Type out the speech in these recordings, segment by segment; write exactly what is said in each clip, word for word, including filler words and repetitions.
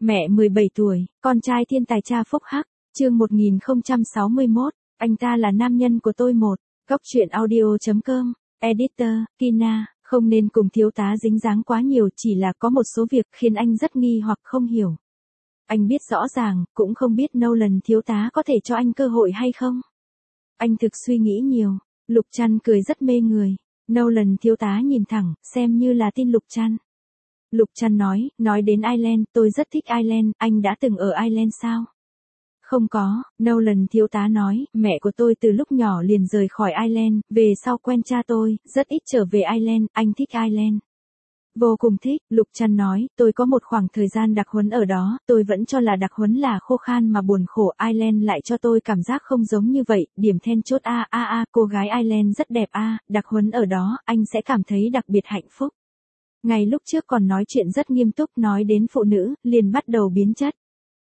Mẹ mười bảy tuổi, con trai thiên tài cha phúc hắc, chương một nghìn không trăm sáu mươi mốt, anh ta là nam nhân của tôi một, góc truyện audio chấm com, editor, Kina, không nên cùng thiếu tá dính dáng quá nhiều, chỉ là có một số việc khiến anh rất nghi hoặc không hiểu. Anh biết rõ ràng, cũng không biết Nolan thiếu tá có thể cho anh cơ hội hay không. Anh thực suy nghĩ nhiều, Lục Trăn cười rất mê người. Nolan thiếu tá nhìn thẳng, xem như là tin Lục Trăn. Lục Trăn nói, nói đến Ireland, tôi rất thích Ireland, anh đã từng ở Ireland sao? Không có, Nolan thiếu tá nói, mẹ của tôi từ lúc nhỏ liền rời khỏi Ireland, về sau quen cha tôi, rất ít trở về Ireland, anh thích Ireland. Vô cùng thích, Lục Trăn nói, tôi có một khoảng thời gian đặc huấn ở đó, tôi vẫn cho là đặc huấn là khô khan mà buồn khổ, Ireland lại cho tôi cảm giác không giống như vậy, điểm then chốt a a a, cô gái Ireland rất đẹp a, đặc huấn ở đó, anh sẽ cảm thấy đặc biệt hạnh phúc. Ngày lúc trước còn nói chuyện rất nghiêm túc, nói đến phụ nữ, liền bắt đầu biến chất.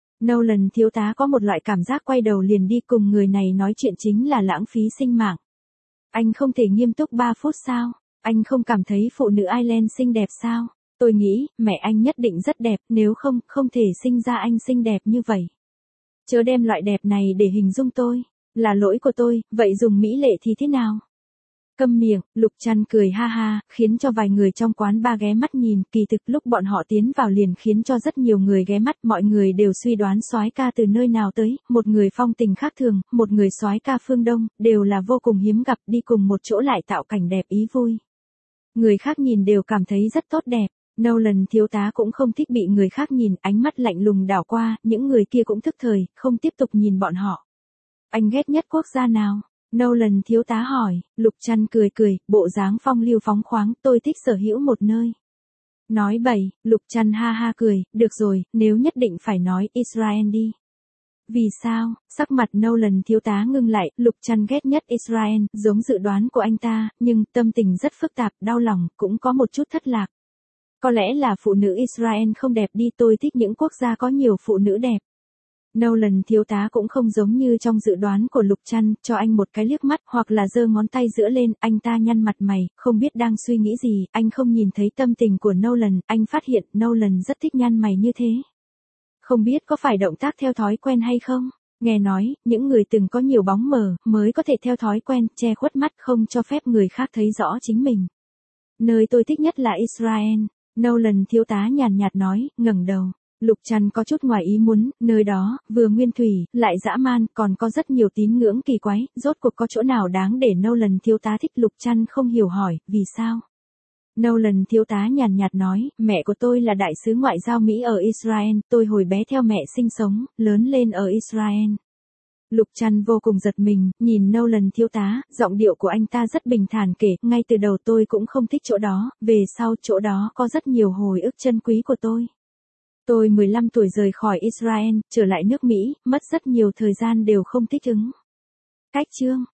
Nolan thiếu tá có một loại cảm giác quay đầu liền đi cùng người này nói chuyện chính là lãng phí sinh mạng. Anh không thể nghiêm túc ba phút sao? Anh không cảm thấy phụ nữ Ireland xinh đẹp sao? Tôi nghĩ, mẹ anh nhất định rất đẹp, nếu không, không thể sinh ra anh xinh đẹp như vậy. Chớ đem loại đẹp này để hình dung tôi. Là lỗi của tôi, vậy dùng mỹ lệ thì thế nào? Câm miệng, Lục Trăn cười ha ha, khiến cho vài người trong quán ba ghé mắt nhìn, kỳ thực lúc bọn họ tiến vào liền khiến cho rất nhiều người ghé mắt, mọi người đều suy đoán soái ca từ nơi nào tới, một người phong tình khác thường, một người soái ca phương Đông, đều là vô cùng hiếm gặp, đi cùng một chỗ lại tạo cảnh đẹp ý vui. Người khác nhìn đều cảm thấy rất tốt đẹp, Nolan thiếu tá cũng không thích bị người khác nhìn, ánh mắt lạnh lùng đảo qua, những người kia cũng thức thời, không tiếp tục nhìn bọn họ. Anh ghét nhất quốc gia nào? Nolan thiếu tá hỏi, Lục Trăn cười cười, bộ dáng phong lưu phóng khoáng, tôi thích sở hữu một nơi. Nói bậy, Lục Trăn ha ha cười, được rồi, nếu nhất định phải nói Israel đi. Vì sao? Sắc mặt Nolan thiếu tá ngưng lại, Lục Trăn ghét nhất Israel, giống dự đoán của anh ta, nhưng tâm tình rất phức tạp, đau lòng, cũng có một chút thất lạc. Có lẽ là phụ nữ Israel không đẹp đi, tôi thích những quốc gia có nhiều phụ nữ đẹp. Nolan thiếu tá cũng không giống như trong dự đoán của Lục Trăn, cho anh một cái liếc mắt, hoặc là giơ ngón tay giữa lên, anh ta nhăn mặt mày, không biết đang suy nghĩ gì, anh không nhìn thấy tâm tình của Nolan, anh phát hiện Nolan rất thích nhăn mày như thế. Không biết có phải động tác theo thói quen hay không? Nghe nói, những người từng có nhiều bóng mờ, mới có thể theo thói quen, che khuất mắt không cho phép người khác thấy rõ chính mình. Nơi tôi thích nhất là Israel, Nolan thiếu tá nhàn nhạt nói, ngẩng đầu. Lục Trăn có chút ngoài ý muốn, nơi đó, vừa nguyên thủy, lại dã man, còn có rất nhiều tín ngưỡng kỳ quái, rốt cuộc có chỗ nào đáng để Nolan thiếu tá thích? Lục Trăn không hiểu hỏi, vì sao? Nolan thiếu tá nhàn nhạt nói, mẹ của tôi là đại sứ ngoại giao Mỹ ở Israel, tôi hồi bé theo mẹ sinh sống, lớn lên ở Israel. Lục Trăn vô cùng giật mình, nhìn Nolan thiếu tá, giọng điệu của anh ta rất bình thản kể, ngay từ đầu tôi cũng không thích chỗ đó, về sau chỗ đó có rất nhiều hồi ức chân quý của tôi. Tôi mười lăm tuổi rời khỏi Israel, trở lại nước Mỹ, mất rất nhiều thời gian đều không thích ứng. Cách chương